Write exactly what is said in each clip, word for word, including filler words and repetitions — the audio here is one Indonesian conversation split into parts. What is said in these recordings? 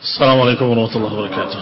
السلام عليكم ورحمة الله وبركاته.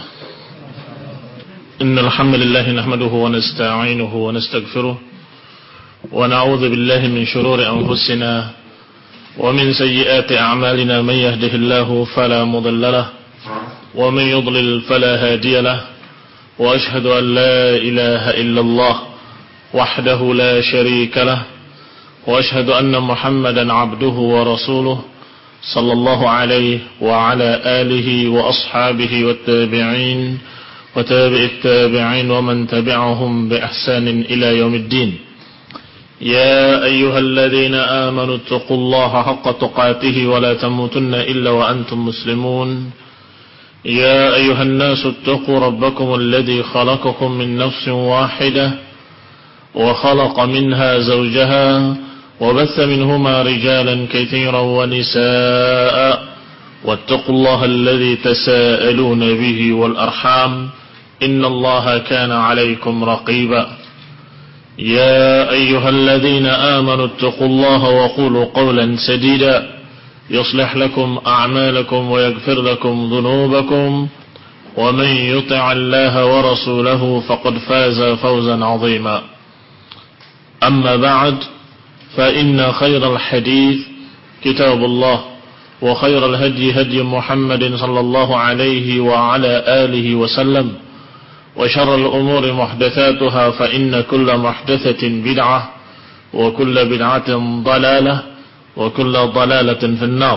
إن الحمد لله نحمده ونستعينه ونستغفره ونعوذ بالله من شرور أنفسنا ومن سيئات أعمالنا. من يهده الله فلا مضل له ومن يضلل فلا هادي له وأشهد أن لا إله إلا الله وحده لا شريك له وأشهد أن محمدا عبده ورسوله صلى الله عليه وعلى آله وأصحابه والتابعين وتابع التابعين ومن تبعهم بإحسان إلى يوم الدين. يا أيها الذين آمنوا اتقوا الله حق تقاته ولا تموتن إلا وأنتم مسلمون. يا أيها الناس اتقوا ربكم الذي خلقكم من نفس واحدة وخلق منها زوجها وبث منهما رجالا كثيرا ونساء واتقوا الله الذي تساءلون به والأرحام إن الله كان عليكم رقيبا. يا أيها الذين آمنوا اتقوا الله وقولوا قولا سديدا يصلح لكم أعمالكم ويغفر لكم ذنوبكم ومن يطع الله ورسوله فقد فاز فوزا عظيما. أما بعد فإن خير الحديث كتاب الله وخير الهدي هدي محمد صلى الله عليه وعلى آله وسلم وشر الأمور محدثاتها فإن كل محدثة بدعة وكل بدعة ضلالة وكل ضلالة في النار.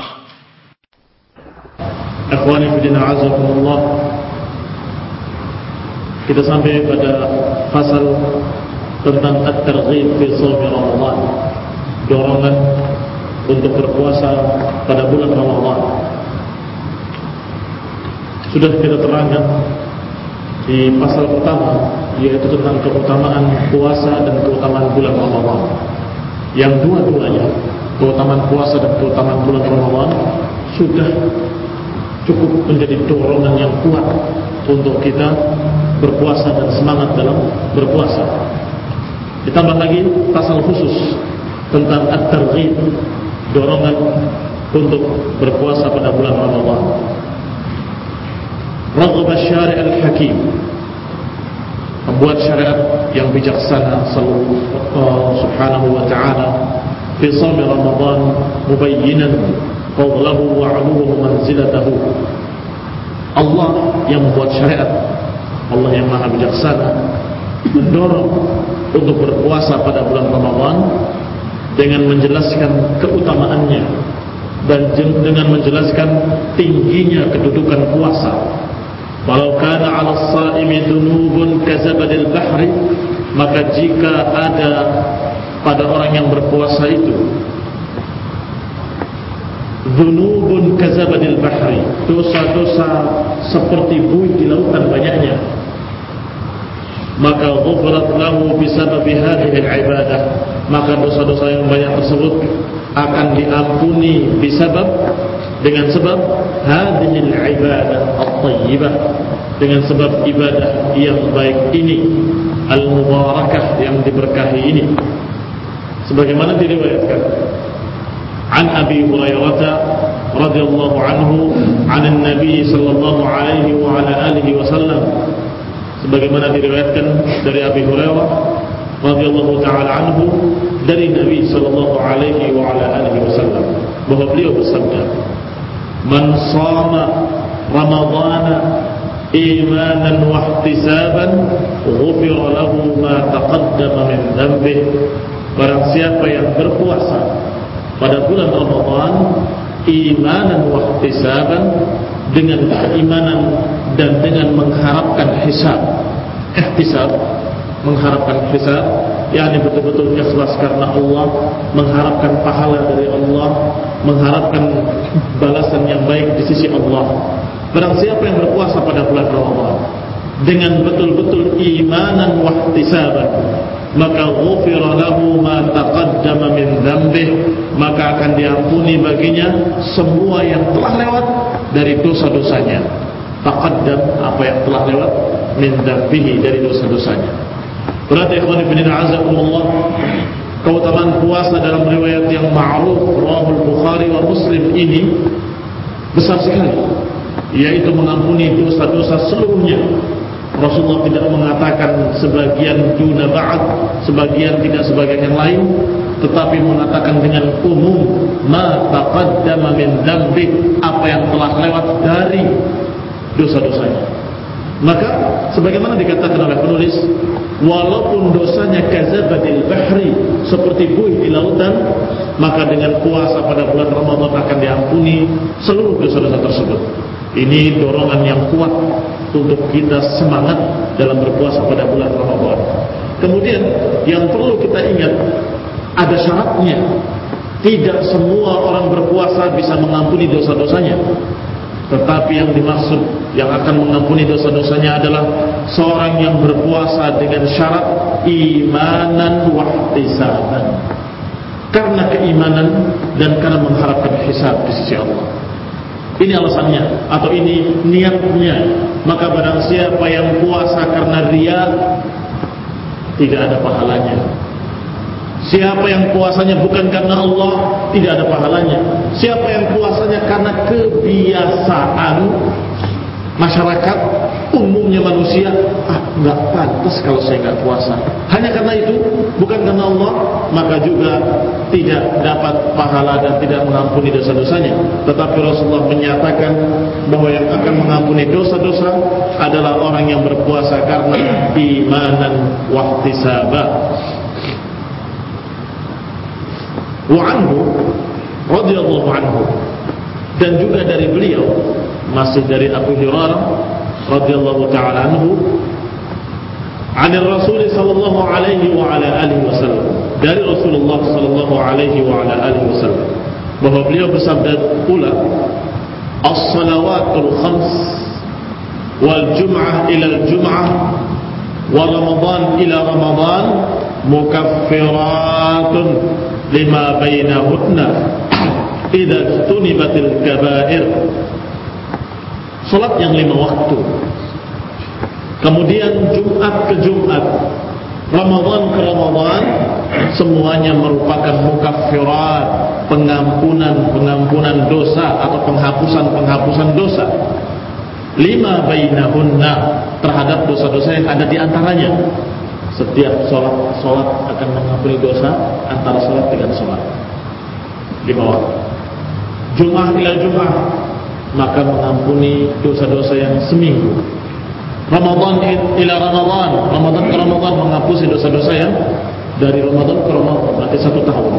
Ikhwani fillah azakumullah, kita sampai pada fasal tentang at-targhib fi shaum Ramadan, dorongan untuk berpuasa pada bulan Ramadan. Sudah kita terangkan di pasal pertama, yaitu tentang keutamaan puasa dan keutamaan bulan Ramadan. Yang dua-duanya, keutamaan puasa dan keutamaan bulan Ramadan, sudah cukup menjadi dorongan yang kuat untuk kita berpuasa dan semangat dalam berpuasa. Ditambah lagi pasal khusus tentang at-targhib, dorongan untuk berpuasa pada bulan Ramadan. Raghab asy-syari' al-hakim, membuat syariat yang bijaksana subhanahu wa ta'ala fi shaum Ramadan mubayyinan fadlahu wa 'uluhu manzilatahu. Allah yang membuat syariat, Allah yang maha bijaksana, mendorong untuk berpuasa pada bulan Ramadan dengan menjelaskan keutamaannya dan dengan menjelaskan tingginya kedudukan puasa. Walau kana 'ala as-sha'imi dhunubun kazabadil bahri, maka jika ada pada orang yang berpuasa itu dhunubun kazabadil bahri, dosa-dosa seperti buih di lautan banyaknya, maka ghufirat lahu bisababi hadhihi al-ibadah, maka dosa-dosa yang banyak tersebut akan diampuni bisabab, dengan sebab hadhihi al-ibadah at-thayyibah, dengan sebab ibadah yang baik ini, al-mubarakah, yang diberkahi ini. Sebagaimana diriwayatkan an Abi Hurairah radhiyallahu anhu an an-nabi sallallahu alaihi wa ala alihi wasallam, sebagaimana diriwayatkan dari Abi Hurairah radhiyallahu taala anhu dari Nabi sallallahu alaihi wa ala alihi wasallam, bahwa beliau bersabda, "Man shama Ramadhana imanan wa ihtisaban, ghufira lahu ma taqaddama min dhanbihi." Barang siapa yang berpuasa pada bulan Ramadan imanan wa ihtisaban, dengan keimanan dan dengan mengharapkan hisab. Ihtisab, mengharapkan hisab, yakni betul-betul ikhlas karena Allah, mengharapkan pahala dari Allah, mengharapkan balasan yang baik di sisi Allah. Barang siapa yang berpuasa pada bulan Ramadan dengan betul-betul imanan wa ihtisaban, maka ghufira lahu ma taqaddama min dhanbih, maka akan diampuni baginya semua yang telah lewat dari dosa-dosanya. Taqaddam, apa yang telah lewat, min dhanbihi, dari dosa-dosanya. Berarti ikhwan fillah azakumullah, keutamaan puasa dalam riwayat yang ma'ruf rawahul Bukhari wa Muslim ini besar sekali. yaitu mengampuni dosa-dosa seluruhnya. Rasulullah tidak mengatakan sebagian duna ba'd, sebagian tidak sebagian yang lain, tetapi mengatakan dengan umum ma taqaddama min dzambi, apa yang telah lewat dari dosa-dosanya. Maka sebagaimana dikatakan oleh penulis, walaupun dosanya kazabadil bahri, seperti buih di lautan, maka dengan puasa pada bulan Ramadan akan diampuni seluruh dosa-dosa tersebut. Ini dorongan yang kuat untuk kita semangat dalam berpuasa pada bulan Ramadan. Kemudian yang perlu kita ingat, ada syaratnya. Tidak semua orang berpuasa bisa mengampuni dosa-dosanya. Tetapi yang dimaksud yang akan mengampuni dosa-dosanya adalah seorang yang berpuasa dengan syarat imanan wahtisaban, karena keimanan dan karena mengharapkan hisab di sisi Allah. Ini alasannya, atau ini niatnya. Maka barang siapa yang puasa karena riya, tidak ada pahalanya. Siapa yang puasanya bukan karena Allah, tidak ada pahalanya. Siapa yang puasanya karena kebiasaan masyarakat, umumnya manusia, ah nggak pantas kalau saya nggak puasa, hanya karena itu, bukan karena Allah, maka juga tidak dapat pahala dan tidak mengampuni dosa-dosanya. Tetapi Rasulullah menyatakan bahwa yang akan mengampuni dosa-dosa adalah orang yang berpuasa karena imanan wahtisaba. Wa anhu radhiyallahu anhu, dan juga dari beliau, masih dari Abu Hurairah radhiyallahu ta'ala anhu, dari Rasul sallallahu alaihi wa ala alihi wasallam, dari Rasulullah sallallahu alaihi wa ala alihi wasallam, bahwa beliau bersabda pula, as-salawatul khams wal jum'ah ila al-jum'ah wa ramadan ila ramadan mukaffiratun lima bainahunna idza tunibatil kabair. Salat yang lima waktu, kemudian Jumat ke Jumat, Ramadan ke Ramadan, semuanya merupakan mukaffirat, pengampunan-pengampunan dosa atau penghapusan-penghapusan dosa. Lima bainahunna, terhadap dosa-dosa yang ada di antaranya. Setiap sholat, sholat akan mengampuni dosa antara sholat dengan sholat. Lima waktu. Jum'ah ila Jum'ah, maka mengampuni dosa-dosa yang seminggu. Ramadan ila Ramadan, Ramadan ke Ramadan, menghapus dosa-dosa yang dari Ramadan ke Ramadan, berarti satu tahun.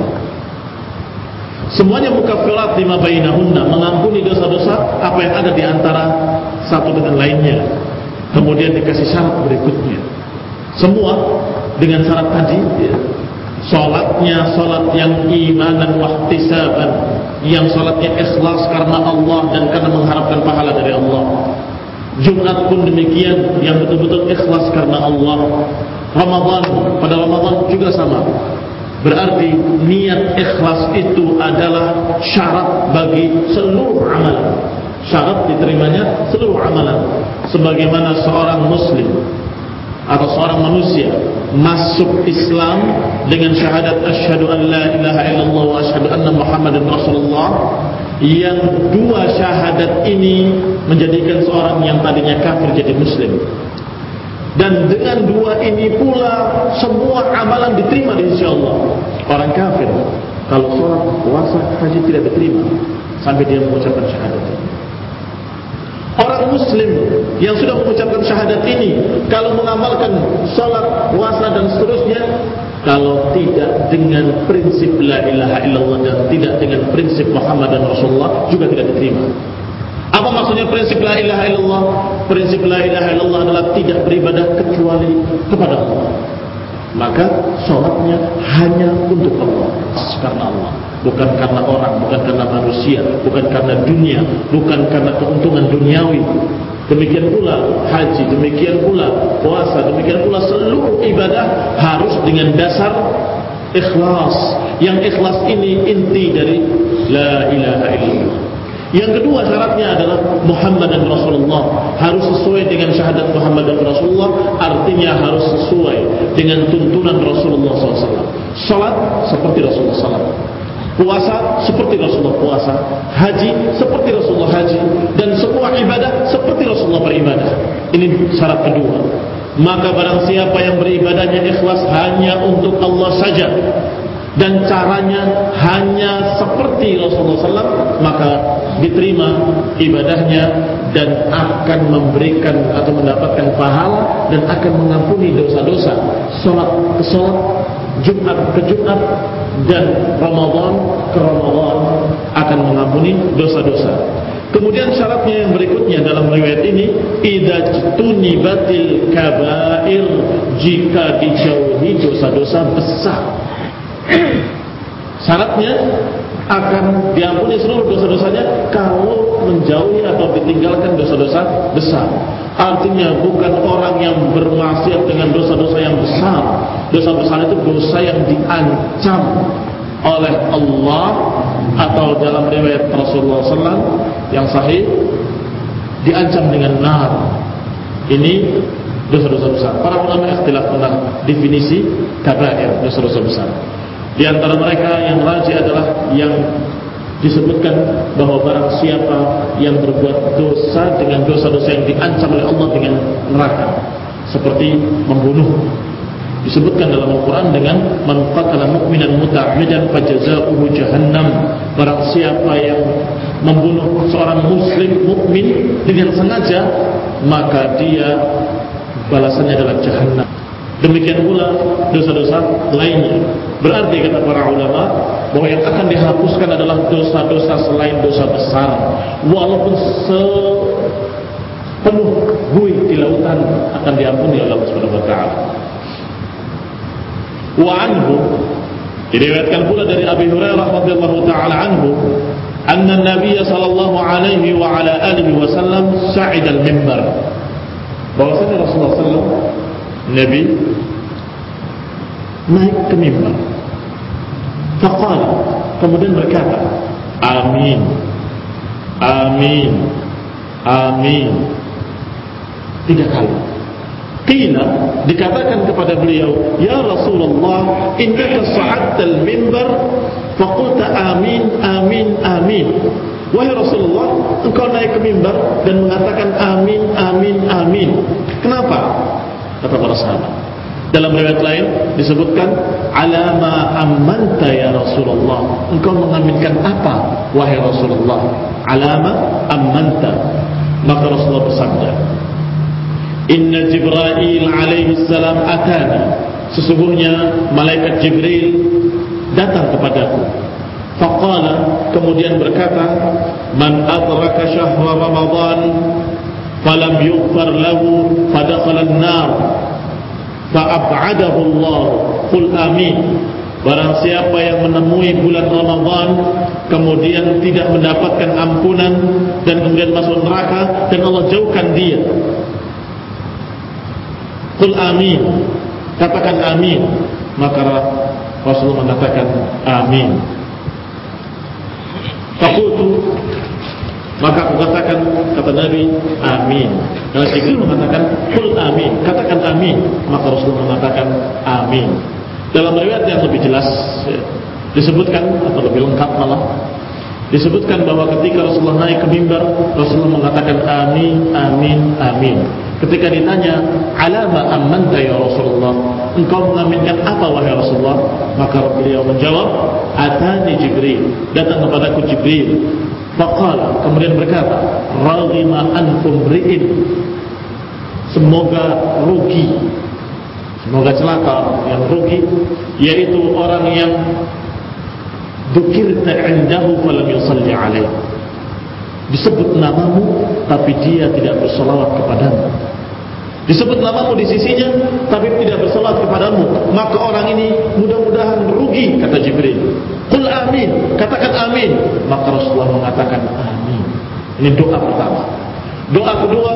Semuanya mukaffirat lima bainahunna, mengampuni dosa-dosa apa yang ada di antara satu dengan lainnya. Kemudian dikasih syarat berikutnya. Semua dengan syarat tadi, ya. Salatnya salat yang imanan wahtisaban, yang salatnya ikhlas karena Allah dan karena mengharapkan pahala dari Allah. Jumat pun demikian, yang betul-betul ikhlas karena Allah. Ramadan, pada Ramadan juga sama. Berarti niat ikhlas itu adalah syarat bagi seluruh amalan. Syarat diterimanya seluruh amalan. Sebagaimana seorang muslim atau seorang manusia masuk Islam dengan syahadat asyhadu an la ilaha illallah wa asyhadu anna muhammadan rasulullah, yang dua syahadat ini menjadikan seorang yang tadinya kafir jadi muslim. Dan dengan dua ini pula semua amalan diterima di sisi Allah. Orang kafir kalau sholat, puasa, haji tidak diterima sampai dia mengucapkan syahadat ini. Orang muslim yang sudah mengucapkan syahadat ini, kalau mengamalkan sholat, puasa dan seterusnya, kalau tidak dengan prinsip la ilaha illallah dan tidak dengan prinsip Muhammad dan Rasulullah, juga tidak diterima. Apa maksudnya prinsip la ilaha illallah? Prinsip la ilaha illallah adalah tidak beribadah kecuali kepada Allah. Maka sholatnya hanya untuk Allah, karena Allah, bukan karena orang, bukan karena manusia, bukan karena dunia, bukan karena keuntungan duniawi. Demikian pula haji, demikian pula puasa, demikian pula seluruh ibadah harus dengan dasar ikhlas. Yang ikhlas ini inti dari la ilaha illallah. Yang kedua syaratnya adalah Muhammad dan Rasulullah, harus sesuai dengan syahadat Muhammad dan Rasulullah, artinya harus sesuai dengan tuntunan Rasulullah shallallahu alaihi wasallam. Salat seperti Rasulullah shallallahu alaihi wasallam, puasa seperti Rasulullah puasa, haji seperti Rasulullah haji, dan semua ibadah Ini syarat kedua. Maka barang siapa yang beribadahnya ikhlas hanya untuk Allah saja dan caranya hanya seperti Rasulullah sallallahu alaihi wasallam, maka diterima ibadahnya dan akan memberikan atau mendapatkan pahala dan akan mengampuni dosa-dosa. Salat ke salat, Jumat ke Jumat, dan Ramadan ke Ramadan akan mengampuni dosa-dosa. Kemudian syaratnya yang berikutnya dalam riwayat ini, idza tunibatil kabair, jika dijauhi dosa-dosa besar. Syaratnya akan diampuni seluruh dosa-dosanya kalau menjauhi atau ditinggalkan dosa-dosa besar. Artinya bukan orang yang bermaksiat dengan dosa-dosa yang besar. Dosa besar itu dosa yang diancam oleh Allah, atau dalam riwayat Rasulullah sallallahu alaihi wasallam yang sahih diancam dengan nar. Ini dosa-dosa besar. Para ulama ikhtilaf tentang definisi kabair, dosa-dosa besar. Di antara mereka yang rajih adalah yang disebutkan bahwa barang siapa yang berbuat dosa dengan dosa-dosa yang diancam oleh Allah dengan neraka, seperti membunuh, disebutkan dalam Al-Quran dengan man qatala mu'minan muta'ammidan fajazaohu jahannam. Barang siapa yang membunuh seorang muslim mukmin dengan sengaja, maka dia balasannya adalah jahannam. Demikian pula dosa-dosa lainnya. Berarti kata para ulama bahwa yang akan dihapuskan adalah dosa-dosa selain dosa besar, walaupun sepenuh buih di lautan akan diampuni oleh Allah Subhanahu wa taala. Wa anhu, diriwayatkan pula dari Abi Hurairah radhiyallahu taala anhu, anna Nabiy sallallahu alaihi wa ala alihi wasallam sa'ida al-mimbar. Bahwasanya Rasulullah sallallahu alaihi wasallam, Nabi naik ke mimbar. Faqala, kemudian berkata, amin, amin, amin, tiga kali. Qila, dikatakan kepada beliau, ya Rasulullah, innaka sa'adtal mimbar faqulta amin, amin, amin. Wahai Rasulullah, engkau naik ke mimbar dan mengatakan amin, amin, amin. Kenapa? Kata para sahabat. Dalam riwayat lain disebutkan, alama ammanta ya Rasulullah, engkau mengaminkan apa wahai Rasulullah? Alama ammanta. Maka Rasulullah bersabda, inna Jibril alaihi salam atani, sesungguhnya malaikat Jibril datang kepadaku. Faqala, kemudian berkata, man adraka syahra Ramadan falam yughfar lahu fadakhala an-nar fa'ab'adahu Allah, qul amin. Barang siapa yang menemui bulan Ramadan kemudian tidak mendapatkan ampunan dan kemudian masuk neraka dan Allah jauhkan dia, qul amin, katakan amin. Maka Rasulullah mengatakan amin. Faqultu, maka aku katakan, kata Nabi, amin. Kalau Jibril mengatakan qul amin, katakan amin, maka Rasulullah mengatakan amin. Dalam riwayat yang lebih jelas ya, disebutkan atau lebih lengkap malah disebutkan bahwa ketika Rasulullah naik ke mimbar, Rasulullah mengatakan amin, amin, amin. Ketika ditanya, alama ammanta ya Rasulullah, engkau mengaminkan apa wahai Rasulullah? Maka beliau menjawab, atani Jibril, datang kepadaku Jibril. Faqala, kemudian berkata, raghima anfum ri'in, semoga rugi, semoga celaka yang rugi, yaitu orang yang dzukirta indahu falam yusalli alaih, disebut namamu tapi dia tidak berselawat kepadamu. Disebut namamu di sisinya tapi tidak berselawat kepadamu, maka orang ini mudah-mudahan rugi, kata Jibril. Qul amin, katakan amin. Maka Rasulullah mengatakan amin. Ini doa pertama. Doa kedua,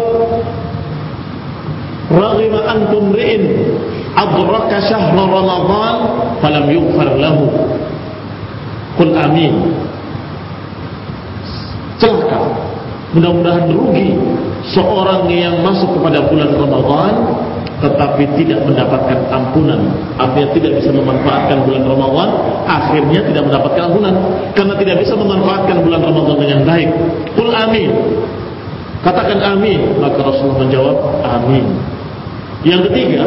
raghima antum ri'in adraka syahra Ramadan falam yughfar lahu, qul amin. Celaka, mudah-mudahan rugi seorang yang masuk kepada bulan Ramadan tetapi tidak mendapatkan ampunan. Artinya tidak bisa memanfaatkan bulan Ramadan, akhirnya tidak mendapatkan ampunan karena tidak bisa memanfaatkan bulan Ramadan dengan baik. Qul amin. Katakan amin. Maka Rasulullah menjawab amin. Yang ketiga,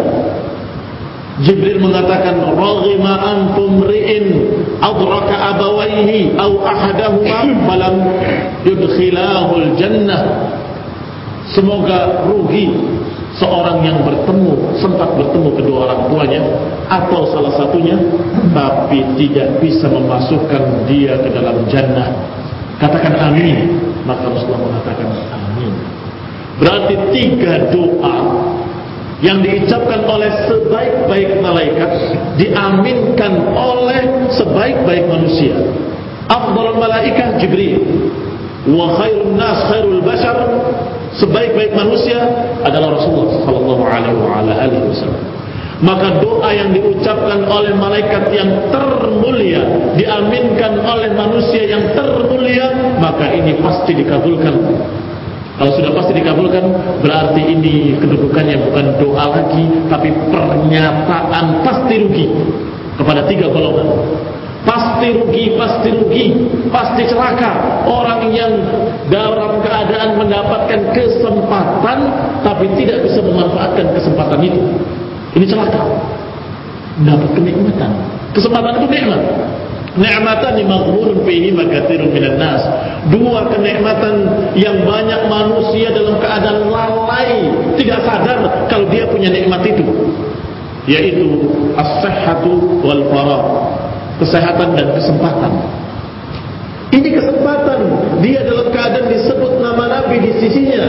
Jibril mengatakan raghima anfum ri'in adraka abawaihi aw ahadahuma falam yudkhilahul jannah. Semoga rugi seorang yang bertemu, sempat bertemu kedua orang tuanya atau salah satunya, tapi tidak bisa memasukkan dia ke dalam jannah. Katakan amin. Maka Rasulullah mengatakan amin. Berarti tiga doa yang diucapkan oleh sebaik-baik malaikat diaminkan oleh sebaik-baik manusia. Afdalul malaikah Jibril, wa khairun nas khairul bashar, sebaik-baik manusia adalah Rasulullah sallallahu alaihi wasallam. Maka doa yang diucapkan oleh malaikat yang termulia diaminkan oleh manusia yang termulia, maka ini pasti dikabulkan. Kalau sudah pasti dikabulkan, berarti ini kedudukannya bukan doa lagi, tapi pernyataan pasti rugi kepada tiga golongan. Pasti rugi, pasti rugi, pasti celaka orang yang dalam keadaan mendapatkan kesempatan tapi tidak bisa memanfaatkan kesempatan itu. Ini celaka. Dapat kenikmatan. Kesempatan itu nikmat. Ni'matan maghbunun fihi makatsirun minan nas. Dua kenikmatan yang banyak manusia dalam keadaan lalai, tidak sadar kalau dia punya nikmat itu, yaitu as-sihhatu wal faragh, kesehatan dan kesempatan. Ini kesempatan, dia dalam keadaan disebut nama Nabi di sisinya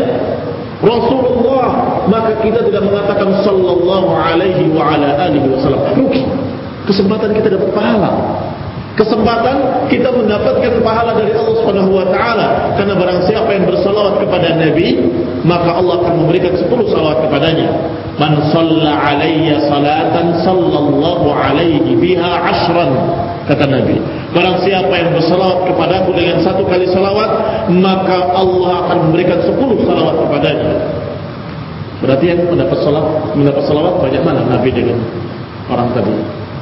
Rasulullah, maka kita tidak mengatakan sallallahu alaihi wa ala alihi wasallam. Rugi. Kesempatan kita dapat pahala. Kesempatan kita mendapatkan pahala dari Allah Subhanahu wa taala, karena barang siapa yang bersalawat kepada Nabi, maka Allah akan memberikan sepuluh salawat kepadanya. Man shalla alayya salatan sallallahu alaihi biha ashran, kata Nabi. Barang siapa yang bersalawat kepadaku dengan satu kali salawat, maka Allah akan memberikan sepuluh salawat kepadanya. Berarti yang mendapat salawat, mendapat salawat banyak mana Nabi dengan orang tadi?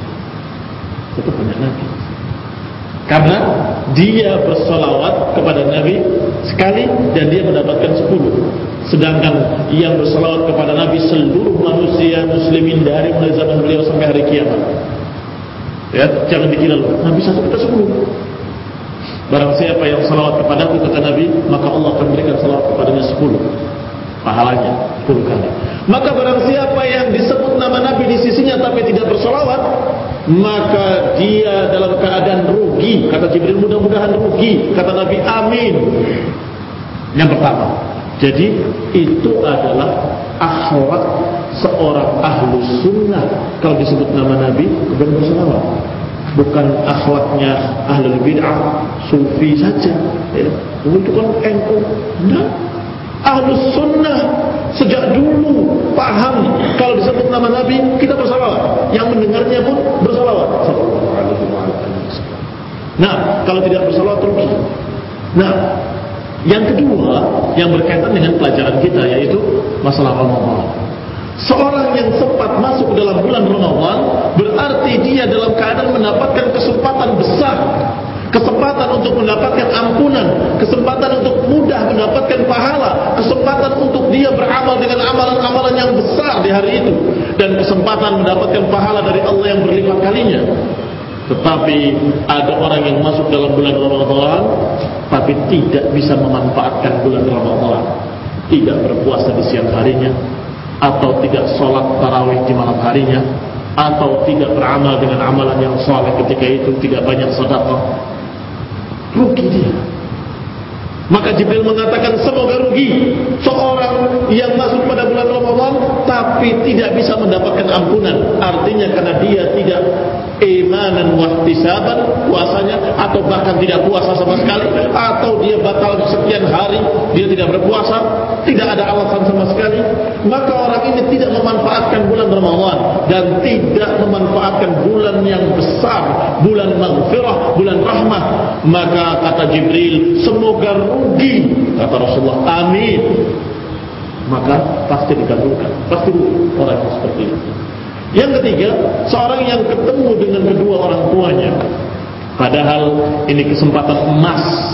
Tetap banyak Nabi. Karena dia bersalawat kepada Nabi sekali dan dia mendapatkan sepuluh. Sedangkan yang bersalawat kepada Nabi seluruh manusia muslimin dari mulai zaman beliau sampai hari kiamat. Ya, jangan dikira loh, Nabi satu kita sepuluh. Barang siapa yang salawat kepadaku, kata Nabi, maka Allah akan berikan salawat kepadanya sepuluh. Pahalanya sepuluh kali. Maka barang siapa yang disebut nama Nabi di sisinya tapi tidak bersalawat, maka dia dalam keadaan rugi. Kata Jibril, mudah-mudahan rugi. Kata Nabi, amin. Yang pertama, jadi itu adalah akhlak seorang ahlus sunnah. Kalau disebut nama Nabi bukan bersalawat, bukan akhlaknya ahlul bid'ah, sufi saja ya. Itu kan N U. Nah, ahlus sunnah sejak dulu paham kalau disebut nama Nabi kita bersalawat, yang mendengarnya pun bersalawat. Nah, kalau tidak bersalawat rugi. Nah, yang kedua yang berkaitan dengan pelajaran kita, yaitu masalah Ramadan. Seorang yang sempat masuk dalam bulan Ramadan berarti dia dalam keadaan mendapatkan kesempatan besar, kesempatan untuk mendapatkan ampunan, kesempatan untuk mudah mendapatkan pahala, kesempatan untuk dia beramal dengan amalan-amalan yang besar di hari itu, dan kesempatan mendapatkan pahala dari Allah yang berlipat kalinya. Tetapi ada orang yang masuk dalam bulan Ramadan tapi tidak bisa memanfaatkan bulan Ramadan, tidak berpuasa di siang harinya, atau tidak sholat tarawih di malam harinya, atau tidak beramal dengan amalan yang saleh ketika itu, tidak banyak sedekah. Rugi dia. Maka Jibril mengatakan semoga rugi seorang yang masuk pada bulan Ramadan tapi tidak bisa mendapatkan ampunan. Artinya karena dia tidak imanan wahtisaban puasanya, atau bahkan tidak puasa sama sekali, atau dia batal sekian hari dia tidak berpuasa, tidak ada alasan sama sekali, maka orang ini tidak memanfaatkan bulan Ramadan dan tidak memanfaatkan bulan yang besar, bulan maghfirah, bulan rahmah. Maka kata Jibril, semoga rugi, kata Rasulullah, amin. Maka pasti dikabulkan, pasti rugi orang yang seperti itu. Yang ketiga, seorang yang ketemu dengan kedua orang tuanya, padahal ini kesempatan emas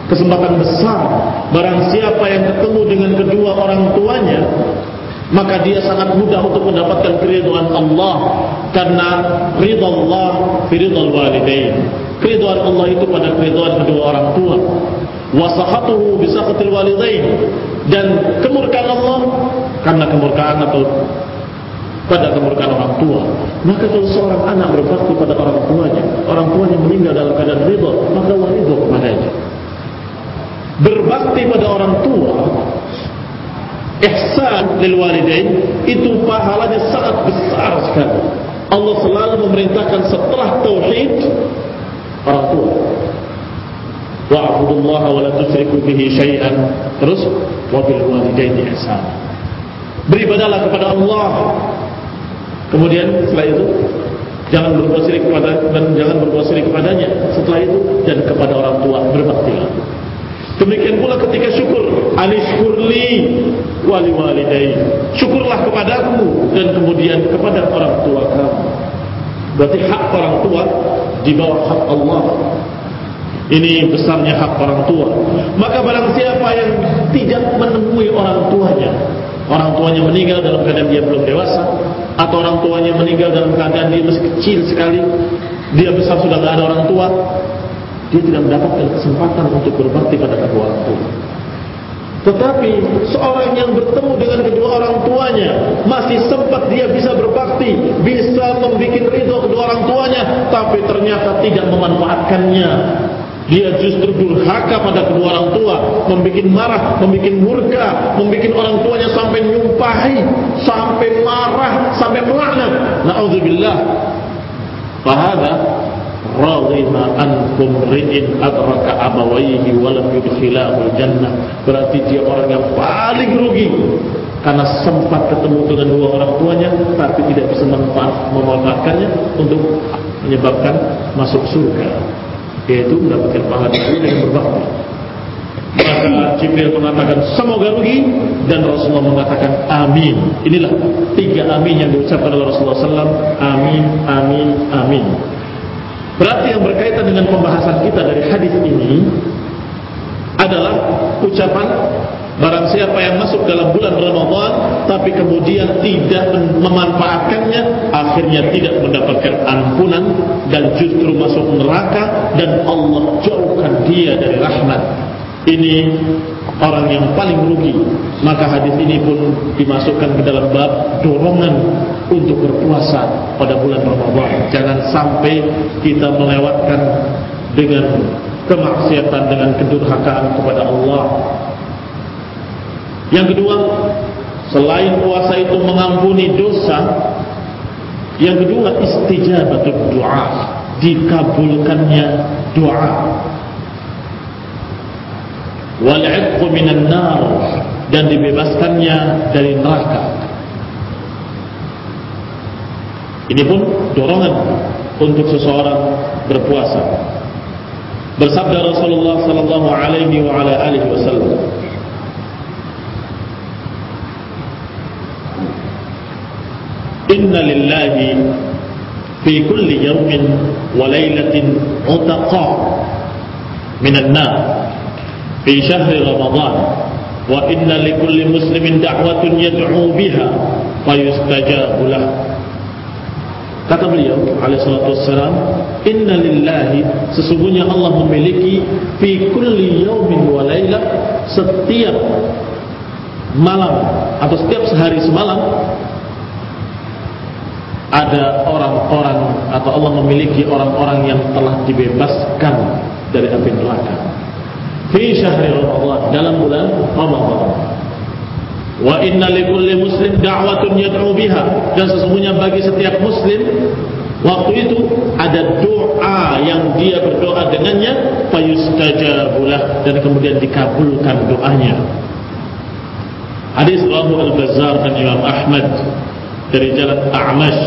kesempatan besar. Barang siapa yang ketemu dengan kedua orang tuanya, maka dia sangat mudah untuk mendapatkan keridhaan Allah, karena ridha Allah fi ridhal walidain. Keridhaan Allah itu pada keridhaan kedua orang tua. Wa sakhatuhu bi sakhatil walidain, dan kemurkaan Allah karena kemurkaan atau pada kemurkaan orang tua. Maka kalau seorang anak berbakti pada orang tuanya, orang tuanya meninggal dalam keadaan ridha, maka Allah ridha kepadanya. Berbakti pada orang tua, ihsan lil walidain, itu pahalanya sangat besar sekali. Allah selalu memerintahkan setelah tauhid orang tua, wa'budullaha wa la tusyriku bihi syai'an, terus wa bil walidaini ihsan. Beribadahlah kepada Allah, kemudian setelah itu jangan berbuat syirik kepada dan jangan berbuat syirik kepadanya. Setelah itu dan kepada orang tua berbaktilah. Demikian pula ketika syukur, anishkurli wali walidai, syukurlah kepadaku dan kemudian kepada orang tua kamu. Berarti hak orang tua di bawah hak Allah. Ini besarnya hak orang tua. Maka barang siapa yang tidak menemui orang tuanya, orang tuanya meninggal dalam keadaan dia belum dewasa, atau orang tuanya meninggal dalam keadaan dia masih kecil sekali, dia besar sudah tidak ada orang tua, dia tidak mendapatkan kesempatan untuk berbakti pada kedua orang tua. Tetapi seorang yang bertemu dengan kedua orang tuanya, masih sempat dia bisa berbakti, bisa membuat ridho kedua orang tuanya, tapi ternyata tidak memanfaatkannya. Dia justru durhaka pada kedua orang tua, membuat marah, membuat murka, membuat orang tuanya sampai nyumpahi, sampai marah, sampai melaknat. Na'udzubillah. Fahada radhima ankum ri'in adraka abawaihi wa lam yudkhilahu jannah. Berarti dia orang yang paling rugi, karena sempat ketemu dengan dua orang tuanya tapi tidak bisa memanfaatkannya untuk menyebabkan masuk surga, yaitu mendapatkan pahala dengan berbakti. Maka Jibril mengatakan semoga rugi, dan Rasulullah mengatakan amin. Inilah tiga amin yang diucapkan oleh Rasulullah sallallahu alaihi wasallam. Amin, amin, amin. Berarti yang berkaitan dengan pembahasan kita dari hadis ini adalah ucapan barang siapa yang masuk dalam bulan Ramadan tapi kemudian tidak memanfaatkannya, akhirnya tidak mendapatkan ampunan dan justru masuk neraka, dan Allah jauhkan dia dari rahmat. Ini orang yang paling rugi. Maka hadis ini pun dimasukkan ke dalam bab dorongan untuk berpuasa pada bulan Ramadan. Jangan sampai kita melewatkan dengan kemaksiatan, dengan kedurhakaan kepada Allah. Yang kedua, selain puasa itu mengampuni dosa, yang kedua istijabatul doa, dikabulkannya doa. Wal'idqu minan nar, dan dibebaskannya dari neraka. Ini pun dorongan untuk seseorang berpuasa. Bersabda Rasulullah sallallahu alaihi wa ala alihi wasallam, inna lillahi fi kulli yawmin wa laylatin utaqa minan nar fi syahri Ramadan, wa inna likulli muslimin da'watun yad'u biha fayustajabu lah. Kata beliau alaihi salatu wassalam, inna lillahi, sesungguhnya Allah memiliki fi kulli yaumin wa lailah, setiap malam atau setiap sehari semalam ada orang-orang, atau Allah memiliki orang-orang yang telah dibebaskan dari api neraka. Fi syahri Ramadan, dalam bulan Ramadan. Wa inna likulli muslim da'watun yad'u biha, dan sesungguhnya bagi setiap muslim waktu itu ada doa yang dia berdoa dengannya, fayustajabulah, dan kemudian dikabulkan doanya. Hadis rawahu Al-Bazzar dan Imam Ahmad dari jalan A'mash.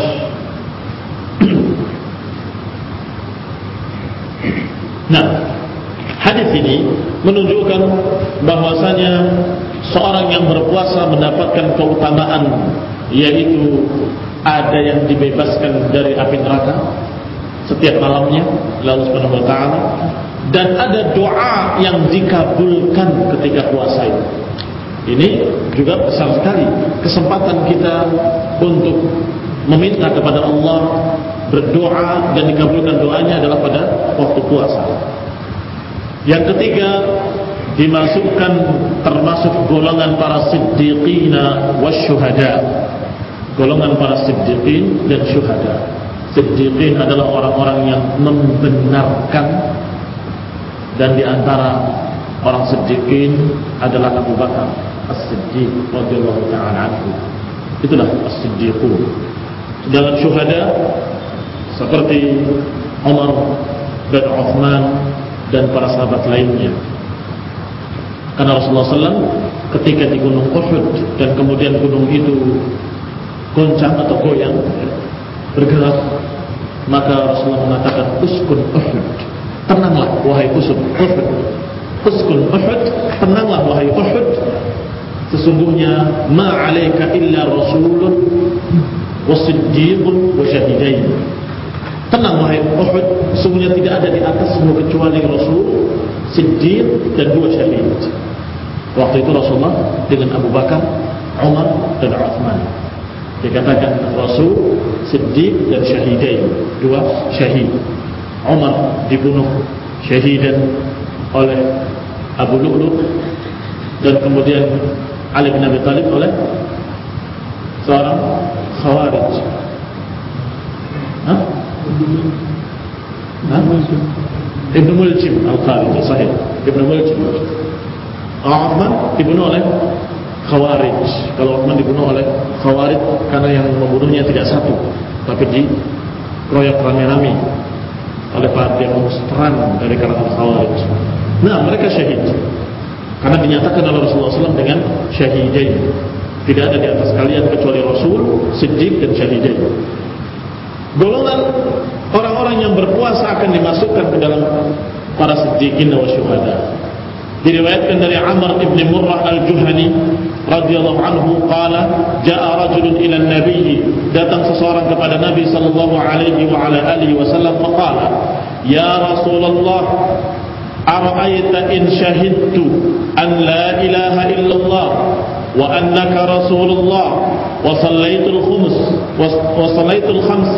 Nah, hadis ini menunjukkan bahwasanya seorang yang berpuasa mendapatkan keutamaan, yaitu ada yang dibebaskan dari api neraka setiap malamnya oleh Allah Subhanahu wa taala, dan ada doa yang dikabulkan ketika puasa itu. Ini juga besar sekali kesempatan kita untuk meminta kepada Allah, berdoa dan dikabulkan doanya adalah pada waktu puasa. Yang ketiga, dimasukkan termasuk golongan para siddiqina wasyuhada. Golongan para siddiqin dan syuhada. Siddiqin adalah orang-orang yang membenarkan, dan di antara orang siddiqin adalah Abu Bakar As-Siddiq radhiyallahu ta'ala anhu. Itulah as-siddiqun. Sedangkan syuhada seperti Umar dan Uthman dan para sahabat lainnya. Karena Rasulullah shallallahu alaihi wasallam ketika di gunung Uhud dan kemudian gunung itu goncang atau goyang, bergerak, maka Rasulullah mengatakan, uskun Uhud, tenanglah wahai Uhud, Uhud. Uskun Uhud, tenanglah wahai Uhud, sesungguhnya ma 'alaika illa rasulun wasiddiqun wasyahidain. Tenang wahai Uhud, sesungguhnya tidak ada di atasmu kecuali Rasul, Siddiq dan dua syahid. Waktu itu Rasulullah dengan Abu Bakar, Umar dan Uthman. Dikatakan Rasul, Siddiq dan syahidain, dua syahid. Umar dibunuh syahidan oleh Abu Lu'lu', dan kemudian Ali bin Abi Thalib oleh seorang Khawarij. Hah? Hah? Ibnu Muljim Al-Khariji, sahih. Ibnu Muljim. Uthman dibunuh oleh Khawarij. Kalau Uthman dibunuh oleh Khawarij karena yang membunuhnya tidak satu, tapi dikeroyok rame-rame oleh para demonstran dari kalangan Khawarij. Nah, mereka syahid karena dinyatakan oleh Rasulullah shallallahu alaihi wasallam dengan syahidain. Tidak ada di atas kalian kecuali Rasul, Siddiq dan syahidain. Golongan orang-orang yang berpuasa akan dimasukkan ke dalam para siddiqin wa syuhada. Diriwayatkan dari Amr ibn Murrah al-Juhani radhiyallahu anhu qala jaa rajulun ila an-nabiy, datang seseorang kepada Nabi sallallahu alaihi wa ala alihi wasallam faqala ya Rasulullah ara'aita in syahidtu an la ilaha illallah wa annaka rasulullah wa sallaitul khums wa sallaitul khams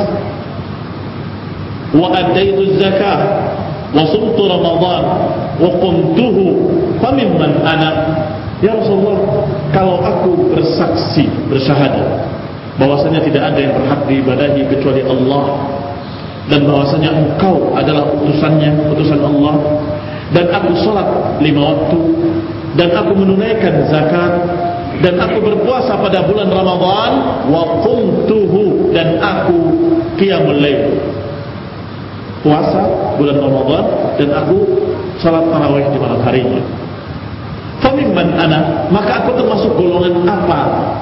wa addaitu zakah wa sumtu ramadan wa qumtuhu famimman ana. Ya Rasulullah, kalau aku bersaksi, bersyahadat bahwasanya tidak ada yang berhak diibadahi kecuali Allah, dan bahwasanya engkau adalah utusannya, utusan Allah, dan aku salat lima waktu, dan aku menunaikan zakat, dan aku berpuasa pada bulan Ramadan, wa qumtuhu, dan aku qiyamul lail, puasa bulan Ramadan, dan aku salat tarawih di malam harinya. Famimman ana, maka aku termasuk golongan apa?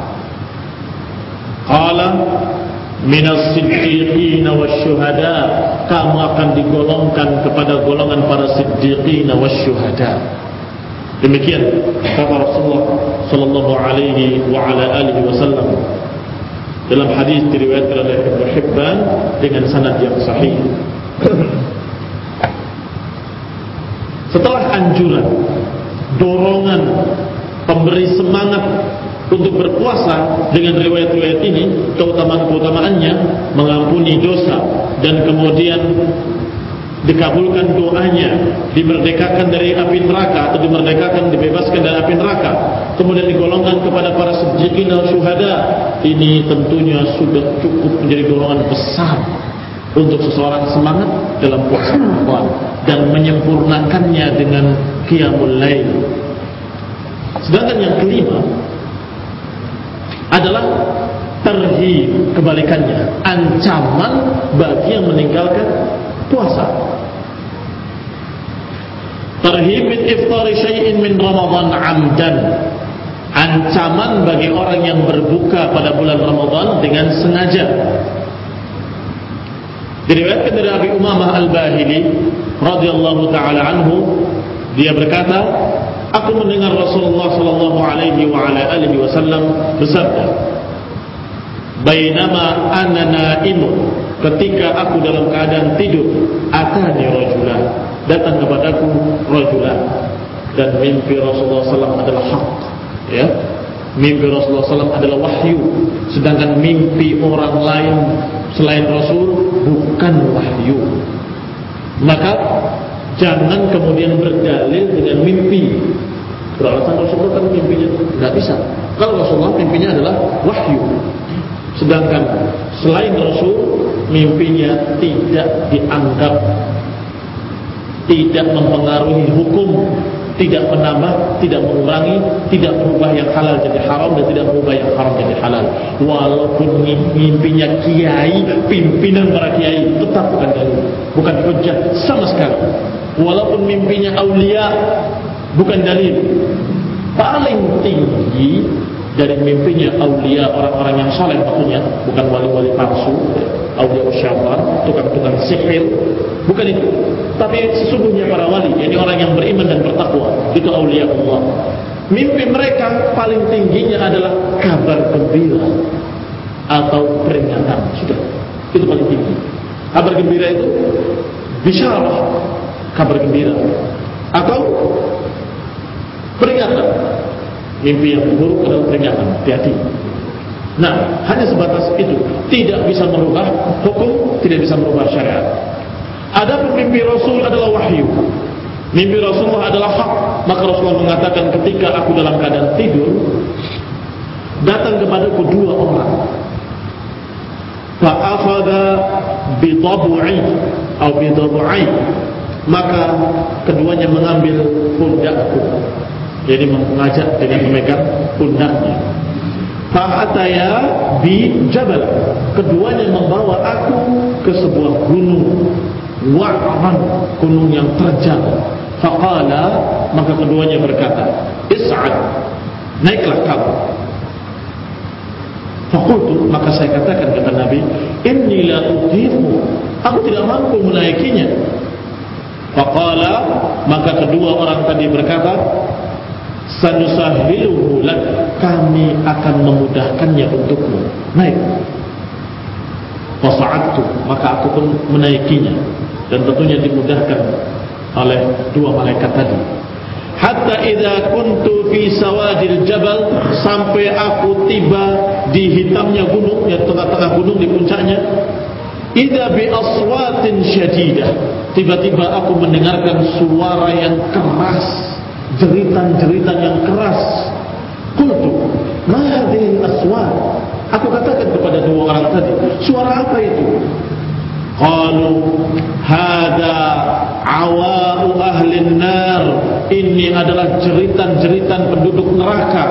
Qala minas siddiqin wasyuhada, kamu akan digolongkan kepada golongan para siddiqin wasyuhada. Demikian kata Rasulullah sallallahu alaihi wa ala alihi wasallam dalam hadis diriwayatkan oleh Ibnu Hibban dengan sanad yang sahih. Setelah anjuran, dorongan, pemberi semangat untuk berpuasa dengan riwayat-riwayat ini, keutamaan-keutamaannya, mengampuni dosa, dan kemudian dikabulkan doanya, dimerdekakan dari api neraka, atau dimerdekakan, dibebaskan dari api neraka, kemudian digolongkan kepada para siddiqin dan syuhada. Ini tentunya sudah cukup menjadi dorongan besar untuk seseorang semangat dalam puasa Ramadan dan menyempurnakannya dengan qiyamul lail. Sedangkan yang kelima adalah terhib, kebalikannya, ancaman bagi yang meninggalkan puasa. Terhib min iftari syai'in min Ramadan amdan, ancaman bagi orang yang berbuka pada bulan Ramadan dengan sengaja. Diriwayatkan dari Abi Umamah Al-Bahili radhiyallahu taala anhu, dia berkata, aku mendengar Rasulullah sallallahu alaihi wa ala alihi wasallam bersabda, bainama ana naimun, ketika aku dalam keadaan tidur, atani rajulan, datang kepadaku rajulan, dan mimpi Rasulullah sallallahu alaihi wasallam adalah hak, ya. Mimpi Rasulullah sallallahu alaihi wasallam adalah wahyu, sedangkan mimpi orang lain selain Rasul bukan wahyu. Maka jangan kemudian berdalil dengan mimpi, beralasan Rasulullah kan mimpinya nggak bisa. Kalau Rasulullah mimpinya adalah wahyu, sedangkan selain Rasul mimpinya tidak dianggap, tidak mempengaruhi hukum, tidak menambah, tidak mengurangi, tidak berubah yang halal jadi haram, dan tidak berubah yang haram jadi halal. Walaupun mimpinya kiai, pimpinan para kiai, tetap bukan dalil, bukan hujjah sama sekali. Walaupun mimpinya aulia, bukan dalil. Paling tinggi dari mimpinya aulia, orang-orang yang saleh maksudnya, bukan wali-wali palsu, aulia syaitan, tukang-tukang sihir, bukan itu. Tapi sesungguhnya para wali, yakni orang yang beriman dan bertakwa, itu aulia Allah. Mimpi mereka paling tingginya adalah kabar gembira atau peringatan. Sudah, itu paling tinggi. Kabar gembira itu bisyarah, kabar gembira, atau peringatan. Mimpi yang buruk adalah peringatan, hati-hati. Nah, hanya sebatas itu, tidak bisa merubah hukum, tidak bisa merubah syariat. Adapun mimpi Rasul adalah wahyu, mimpi Rasulullah adalah hak. Maka Rasulullah mengatakan, ketika aku dalam keadaan tidur, datang kepadaku dua orang, fa'akhadha bidab'i atau bidab'i, maka keduanya mengambil pundakku, jadi mengajak dengan memegang pundaknya. Fa'ataya bi jabal, keduanya membawa aku ke sebuah gunung, wa'ran, gunung yang terjal. Faqala, maka keduanya berkata, is'ad, naiklah kamu. Faqultu, maka saya katakan kata Nabi, inni la utifu, aku tidak mampu menaikinya. Faqala, maka kedua orang tadi berkata, sanusahiluhu lak, kami akan memudahkannya untukmu, naik. Fasa'adtu, maka aku pun menaikinya, dan tentunya dimudahkan oleh dua malaikat tadi. Hatta idza kuntu fi sawadil jabal, sampai aku tiba di hitamnya gunung, ya tengah-tengah gunung di puncaknya. Idza bi aswatin syadidah, tiba-tiba aku mendengarkan suara yang keras, jeritan-jeritan yang keras. Qultu, ma hadhihi al-aswat? Aku katakan kepada dua orang tadi, suara apa itu? Qalu, hada awa'u ahlin nar, ini adalah jeritan-jeritan penduduk neraka.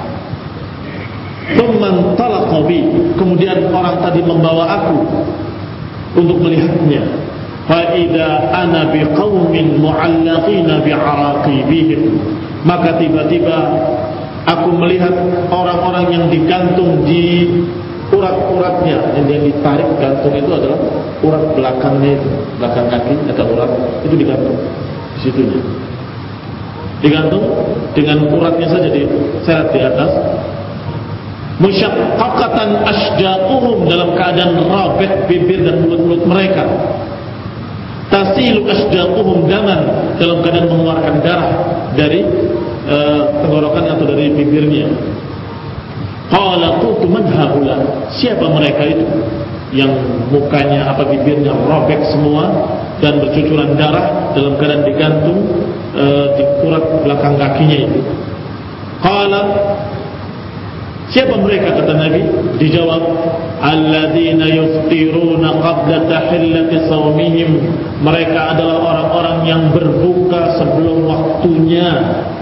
Thumman talaqa bi, kemudian orang tadi membawa aku untuk melihatnya. Fa idza ana biqaumin mu'allaqina bi'araqibihim, maka tiba-tiba aku melihat orang-orang yang digantung di urat-uratnya, yang ditarik gantung itu adalah urat belakangnya itu, belakang kaki ada urat itu digantung di situnya, digantung dengan uratnya saja diseret di atas. Musyaqqaqatan ashdaquhum, dalam keadaan robek bibir dan mulut-mulut mereka. Tasilu ashdaquhum daman, dalam keadaan mengeluarkan darah dari uh, tenggorokan atau dari bibirnya. Qala qultu man haula, siapa mereka itu yang mukanya apa bibirnya robek semua dan bercucuran darah dalam keadaan digantung uh, di urat belakang kakinya itu. Qala, siapa mereka, kata Nabi? Dijawab, alladzina yuftiruna qabla tahillati shaumihim, mereka adalah orang-orang yang berbuka sebelum waktunya,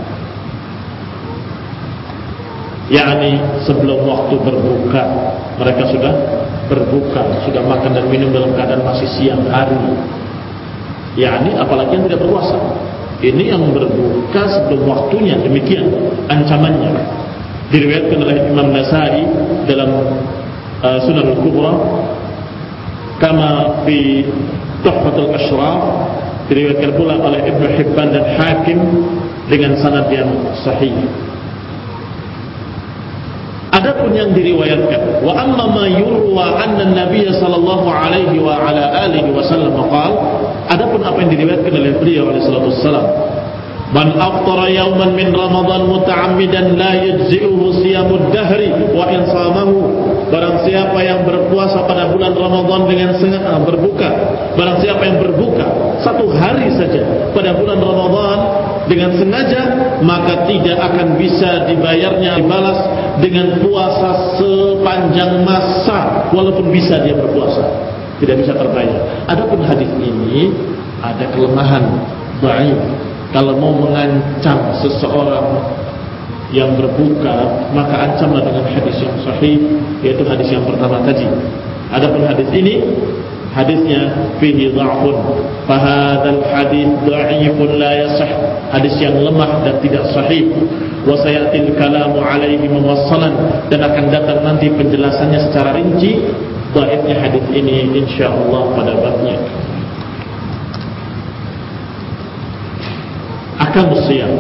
yakni sebelum waktu berbuka mereka sudah berbuka, sudah makan dan minum dalam keadaan masih siang hari, yakni apalagi yang tidak berpuasa. Ini yang berbuka sebelum waktunya, demikian ancamannya. Diriwayatkan oleh Imam Nasai dalam uh, Sunan Al-Kubra, kama fi Tuhfatul Ashraf, diriwayatkan pula oleh Ibnu Hibban dan Hakim dengan sanad yang sahih. Adapun yang diriwayatkan, wa amma ma yurwa anna an-nabiy sallallahu alaihi wa ala alihi wasallam qala, Adapun apa yang diriwayatkan oleh beliau alaihi salatu wassalam, man aftara yawman min Ramadan muta'ammidan la yajzi'uhu siyamud dahri wa in shamahu. Barang siapa yang berpuasa pada bulan Ramadan dengan sengaja berbuka, barang siapa yang berbuka satu hari saja pada bulan Ramadan dengan sengaja, maka tidak akan bisa dibayarnya, dibalas dengan puasa sepanjang masa walaupun bisa dia berpuasa, tidak bisa terbayar. Adapun hadis ini ada kelemahan, dhaif. Kalau mau mengancam seseorang yang berbuka, maka ancamlah dengan hadis yang sahih, yaitu hadis yang pertama tadi. Adapun hadis ini, hadisnya fihi dha'fun, fahadzal hadis dha'ifun la yasih, hadis yang lemah dan tidak sahih. Wa sayatil kalamu alaihi muwassalan, dan akan datang nanti penjelasannya secara rinci dhaifnya hadis ini insyaallah pada babnya. Akal siyam.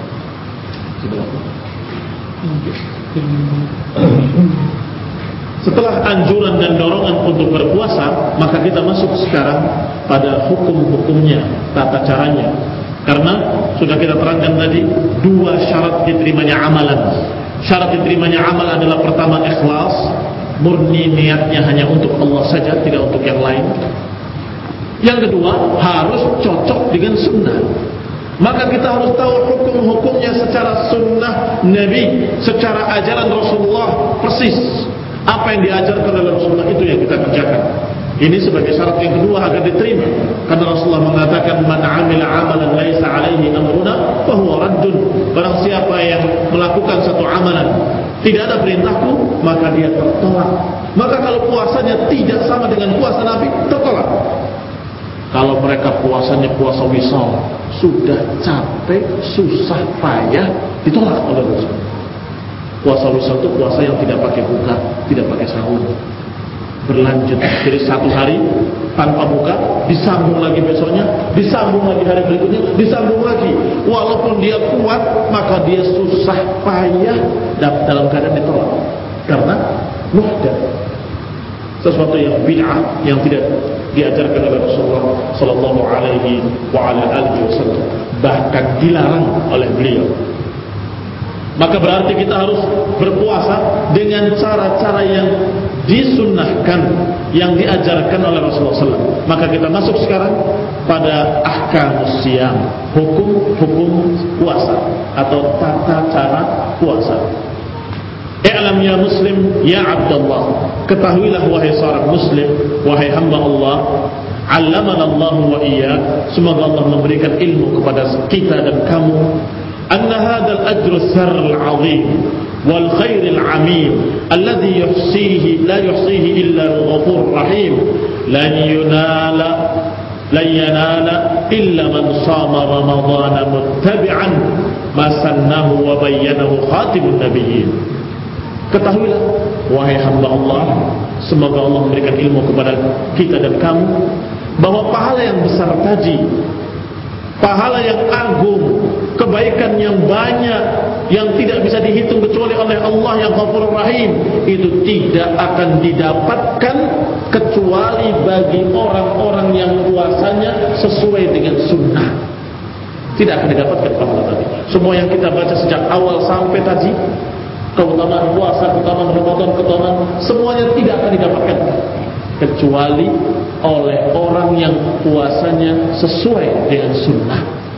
Setelah anjuran dan dorongan untuk berpuasa, maka kita masuk sekarang pada hukum-hukumnya, tata caranya. Karena sudah kita terangkan tadi dua syarat diterimanya amalan. Syarat diterimanya amal adalah pertama ikhlas, murni niatnya hanya untuk Allah saja, tidak untuk yang lain. Yang kedua harus cocok dengan sunnah. Maka kita harus tahu hukum-hukumnya secara sunnah Nabi, secara ajaran Rasulullah persis. Apa yang diajarkan oleh Rasulullah itu yang kita kerjakan. Ini sebagai syarat yang kedua agar diterima. Karena Rasulullah mengatakan, man amila amalan laisa alaihi amruna fahuwa raddun. Barang siapa yang melakukan satu amalan tidak ada perintahku, maka dia tertolak. Maka kalau puasanya tidak sama dengan puasa Nabi, tertolak. Kalau mereka puasanya puasa wisal, sudah capek, susah, payah, ditolak oleh Rasul. Puasa wisal itu puasa yang tidak pakai buka, tidak pakai sahur, berlanjut. Jadi satu hari tanpa buka, disambung lagi besoknya, disambung lagi hari berikutnya, disambung lagi. Walaupun dia kuat, maka dia susah, payah, dalam keadaan ditolak. Karena muhdath, sesuatu yang bid'ah, yang tidak diajarkan oleh Rasulullah sallallahu alaihi wa ala alihi wasallam, bahkan dilarang oleh beliau. Maka berarti kita harus berpuasa dengan cara-cara yang disunnahkan, yang diajarkan oleh Rasulullah sallallahu alaihi wasallam. Maka kita masuk sekarang pada ahkamus siyam, hukum-hukum puasa atau tata cara puasa. I'lam ya muslim, ya Abdullah, ketahuilah wahai seorang muslim, wahai hamba Allah, allamana Allah wa iyyak, semoga Allah memberikan ilmu kepada kita dan kamu, anna hadzal ajru sarrul azim wal khairil amim alladhi yuhsihi la yuhsihi illa al-ghafurur rahim lan yunala lan yanala illa man shama ramadhana muttabi'an ma sannahu wa bayyanahu khatimun nabiyyin. Ketahuilah wahai hamba Allah, semoga Allah memberikan ilmu kepada kita dan kamu, bahwa pahala yang besar tadi, pahala yang agung, kebaikan yang banyak, yang tidak bisa dihitung kecuali oleh Allah yang Ghafurur Rahim, itu tidak akan didapatkan kecuali bagi orang-orang yang puasanya sesuai dengan sunnah. Tidak akan didapatkan pahala tadi. Semua yang kita baca sejak awal sampai tadi, keutamaan puasa, keutamaan Ramadan, keutamaan, semuanya tidak akan didapatkan kecuali oleh orang yang puasanya sesuai dengan sunnah.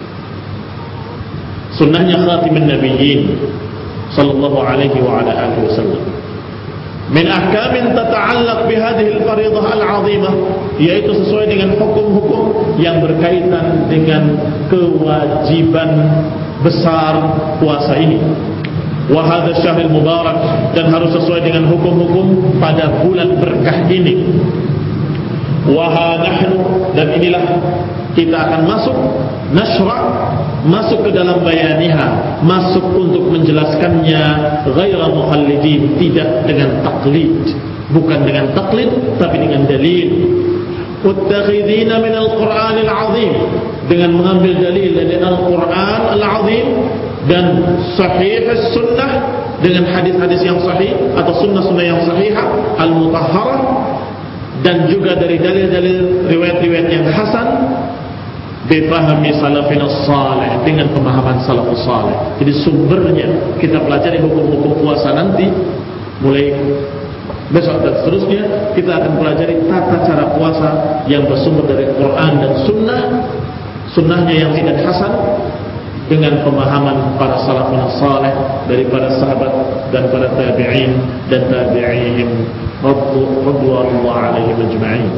Sunnahnya khatimin nabiyyin sallallahu alaihi wa ala alihi wasallam. Min ahkamin tata'allaq bihadhihi al-fariidah al-'azimah, yaitu sesuai dengan hukum-hukum yang berkaitan dengan kewajiban besar puasa ini. Wa hadha syahrul mubarak, dan harus sesuai dengan hukum-hukum pada bulan berkah ini. Wa nahnu, dan inilah kita akan masuk nasra', masuk ke dalam bayaniha, masuk untuk menjelaskannya ghaira muqallidin, tidak dengan taklid, bukan dengan taklid tapi dengan dalil. Muttakhidina min al-Qur'an al-'azim, dengan mengambil dalil dari Al-Qur'an al-'azim dan sahih sunnah, dengan hadis-hadis yang sahih atau sunnah-sunnah yang sahihah al-mutahharah, dan juga dari dalil-dalil riwayat-riwayat yang hasan, bifahmi salafin salih, dengan pemahaman salafus salih. Jadi sumbernya kita pelajari hukum-hukum puasa nanti, mulai besok dan seterusnya kita akan pelajari tata cara puasa yang bersumber dari Quran dan Sunnah, sunnahnya yang tidak hasan, dengan pemahaman para salafun salih dari para sahabat dan para tabi'in dan tabi'ihim radhiyallahu alaihim ajma'in.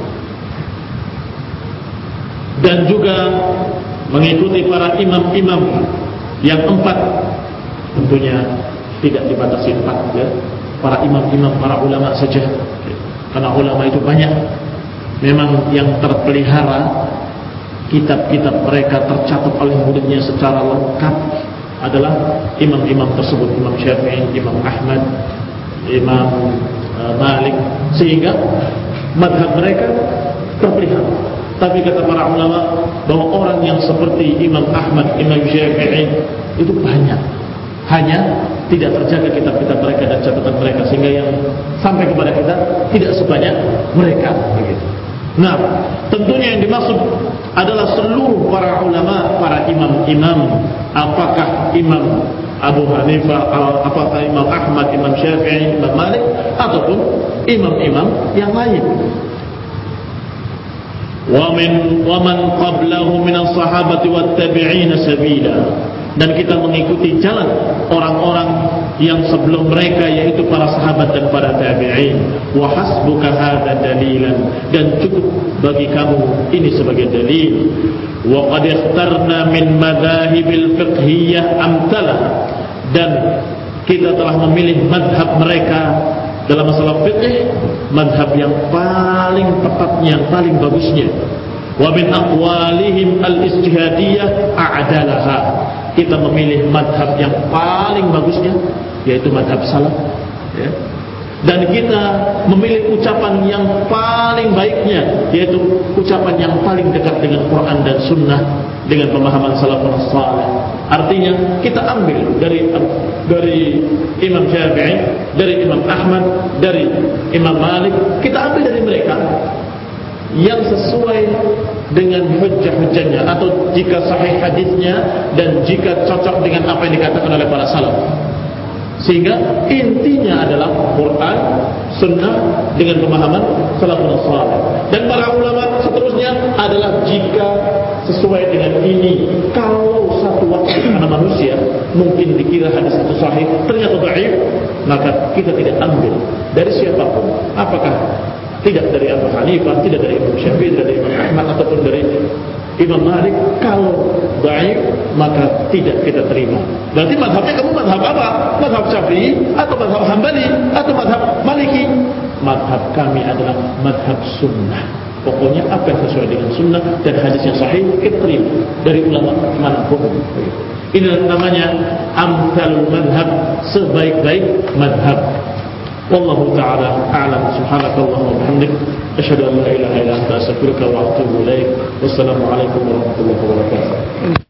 Dan juga mengikuti para imam-imam yang empat, tentunya tidak dibatasi empat ya, para imam-imam, para ulama saja, karena ulama itu banyak. Memang yang terpelihara kitab-kitab mereka tercatat oleh muridnya secara lengkap adalah imam-imam tersebut, Imam Syafi'i, Imam Ahmad, Imam uh, Malik, sehingga madhab mereka terpelihara. Tapi kata para ulama bahwa orang yang seperti Imam Ahmad, Imam Syafi'i itu banyak, hanya tidak terjaga kitab-kitab mereka dan catatan mereka, sehingga yang sampai kepada kita tidak sebanyak mereka begitu. Nah, tentunya yang dimaksud adalah seluruh para ulama, para imam-imam, apakah Imam Abu Hanifah, apakah Imam Ahmad, Imam Syafi'i, Imam Malik, ataupun imam-imam yang lain. Wa min wa man qablahu min as-sahabati wat tabi'in sabila, dan kita mengikuti jalan orang-orang yang sebelum mereka, yaitu para sahabat dan para tabi'in. Wa hasbuka hadza dalilan, dan cukup bagi kamu ini sebagai dalil. Wa qad ikhtarna min madhahibil fiqhiyyah amthalah, dan kita telah memilih madhab mereka dalam masalah fikih, madhab yang paling tepatnya, yang paling bagusnya. Wa min aqwalihim al-ijtihadiyah a'dalaha, kita memilih madhab yang paling bagusnya, yaitu madhab salaf ya. Dan kita memilih ucapan yang paling baiknya, yaitu ucapan yang paling dekat dengan Quran dan Sunnah, dengan pemahaman salafun salih. Artinya kita ambil dari dari Imam Syafi'i, dari Imam Ahmad, dari Imam Malik, kita ambil dari mereka yang sesuai dengan hujjah-hujjahnya, atau jika sahih hadisnya dan jika cocok dengan apa yang dikatakan oleh para salaf. Sehingga intinya adalah Quran, Sunnah dengan pemahaman salafun salih. Dan para ulama seterusnya adalah jika sesuai dengan ini. Kalau satu waktu karena manusia mungkin dikira hadis itu sahih, ternyata dhaif, maka kita tidak ambil dari siapapun. Apakah tidak dari Abu Hanifah, tidak dari Imam Syafi'i, tidak dari Imam Ahmad, ataupun dari Imam Malik. Kalau dhaif maka tidak kita terima. Berarti mazhabnya kamu mazhab apa? Mazhab Syafi'i atau mazhab Hambali atau mazhab Maliki? Mazhab kami adalah mazhab Sunnah. Pokoknya apa yang sesuai dengan Sunnah dan hadis yang sahih kita terima dari ulama manapun. Ini namanya amsalul madhab, sebaik-baik madhab. Wallahu ta'ala a'lam. Subhanakallahumma wa bihamdik, asyhadu an la ilaha illa anta, astaghfiruka wa atubu ilaik. Wassalamu alaikum warahmatullahi wabarakatuh.